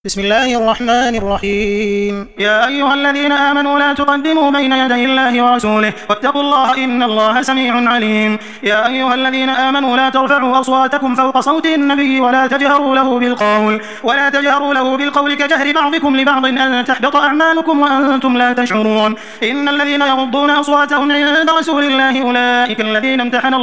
بسم الله الرحمن الرحيم. يا أيها الذين آمنوا لا تقدموا بين يدي الله ورسوله واتقوا الله إن الله سميع عليم. يا أيها الذين آمنوا لا ترفعوا أصواتكم فوق صوت النبي ولا تجهروا له بالقول كجهر بعضكم لبعض أن تحبط أعمالكم وأنتم لا تشعرون. إن الذين يغضون أصواتهم عند رسول الله أولئك الذين امتحن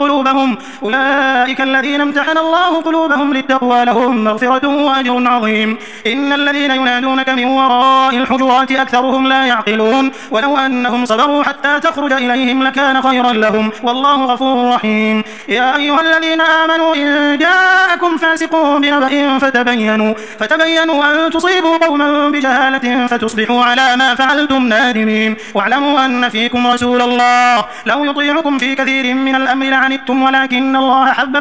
الله قلوبهم للتقوى لهم مغفرة وأجر عظيم. إن الذين ينادونك من وراء الحجرات أكثرهم لا يعقلون ولو أنهم صبروا حتى تخرج إليهم لكان خيرا لهم والله غفور رحيم. يا أيها الذين آمنوا إن جاءكم فاسق بنبأ فتبينوا أن تصيبوا قوما بجهالة فتصبحوا على ما فعلتم نادمين. واعلموا أن فيكم رسول الله لو يطيعكم في كثير من الأمر لعنتم ولكن الله حبب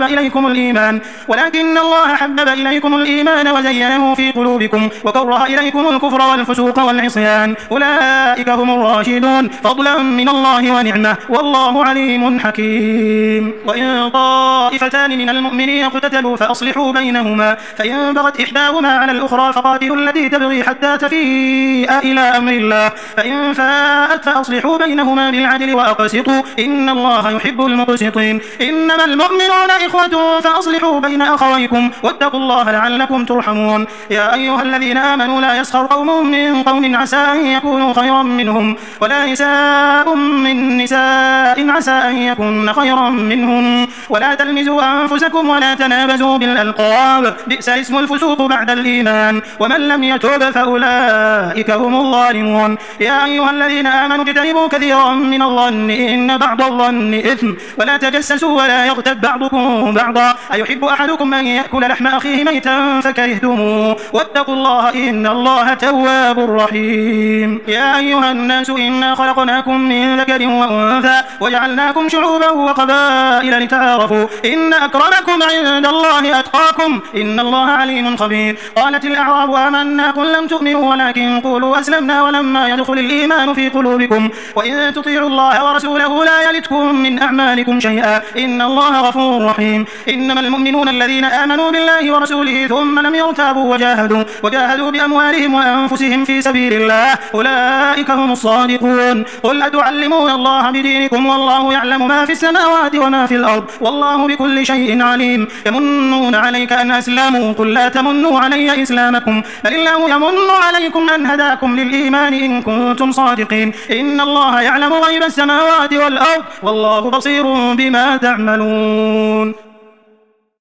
إليكم الإيمان وزينه في قلوبكم وكره إليكم الكفر والفسوق والعصيان أولئك هم الراشدون فضلا من الله ونعمة والله عليم حكيم. وإن طائفتان من المؤمنين اقتتلوا فأصلحوا بينهما فإن بغت إحداهما على الأخرى فقاتلوا التي تبغي حتى تفيء إلى أمر الله فإن فاءت فأصلحوا بينهما بالعدل وأقسطوا إن الله يحب المقسطين. إنما المؤمنون إخوة فأصلحوا بين أخويكم واتقوا الله لعلكم ترحمون. يا أيها الذين آمنوا لا يسخر قوم من قوم عسى أن يكونوا خيرا منهم ولا نساء من نساء عسى أن يكون خيرا منهم ولا تلمزوا أنفسكم ولا تنابزوا بالألقاب بئس اسم الفسوق بعد الإيمان ومن لم يتوب فأولئك هم الظالمون. يا أيها الذين آمنوا اجتنبوا كثيرا من الظن إن بعض الظن إثم ولا تجسسوا ولا يغتب بعضكم بعضا أيحب أحدكم أن يأكل لحم أخيه ميتا فكرهتموه واتقوا الله إن الله تواب رحيم. يا أيها الناس إنا خلقناكم من ذكر وأنثى وجعلناكم شعوبا وقبائل لتعارفوا إن أكرمكم عند الله أتقاكم إن الله عليم خبير. قالت الأعراب آمنا قل لم تؤمنوا ولكن قولوا أسلمنا ولما يدخل الإيمان في قلوبكم وإن تطيعوا الله ورسوله لا يلتكم من أعمالكم شيئا إن الله غفور رحيم. إنما المؤمنون الذين آمنوا بالله ورسوله ثم لم يرتابوا وجاهدوا بأموالهم وأنفسهم في سبيل الله أولئك هم الصادقون. قل أتعلمون الله بدينكم والله يعلم ما في السماوات وما في الأرض والله بكل شيء عليم. يمنون عليك أن أسلموا قل لا تمنوا علي إسلامكم بل الله يمن عليكم أن هداكم للإيمان إن كنتم صادقين إن الله يعلم غيب السماوات والأرض والله بصير بما تعملون.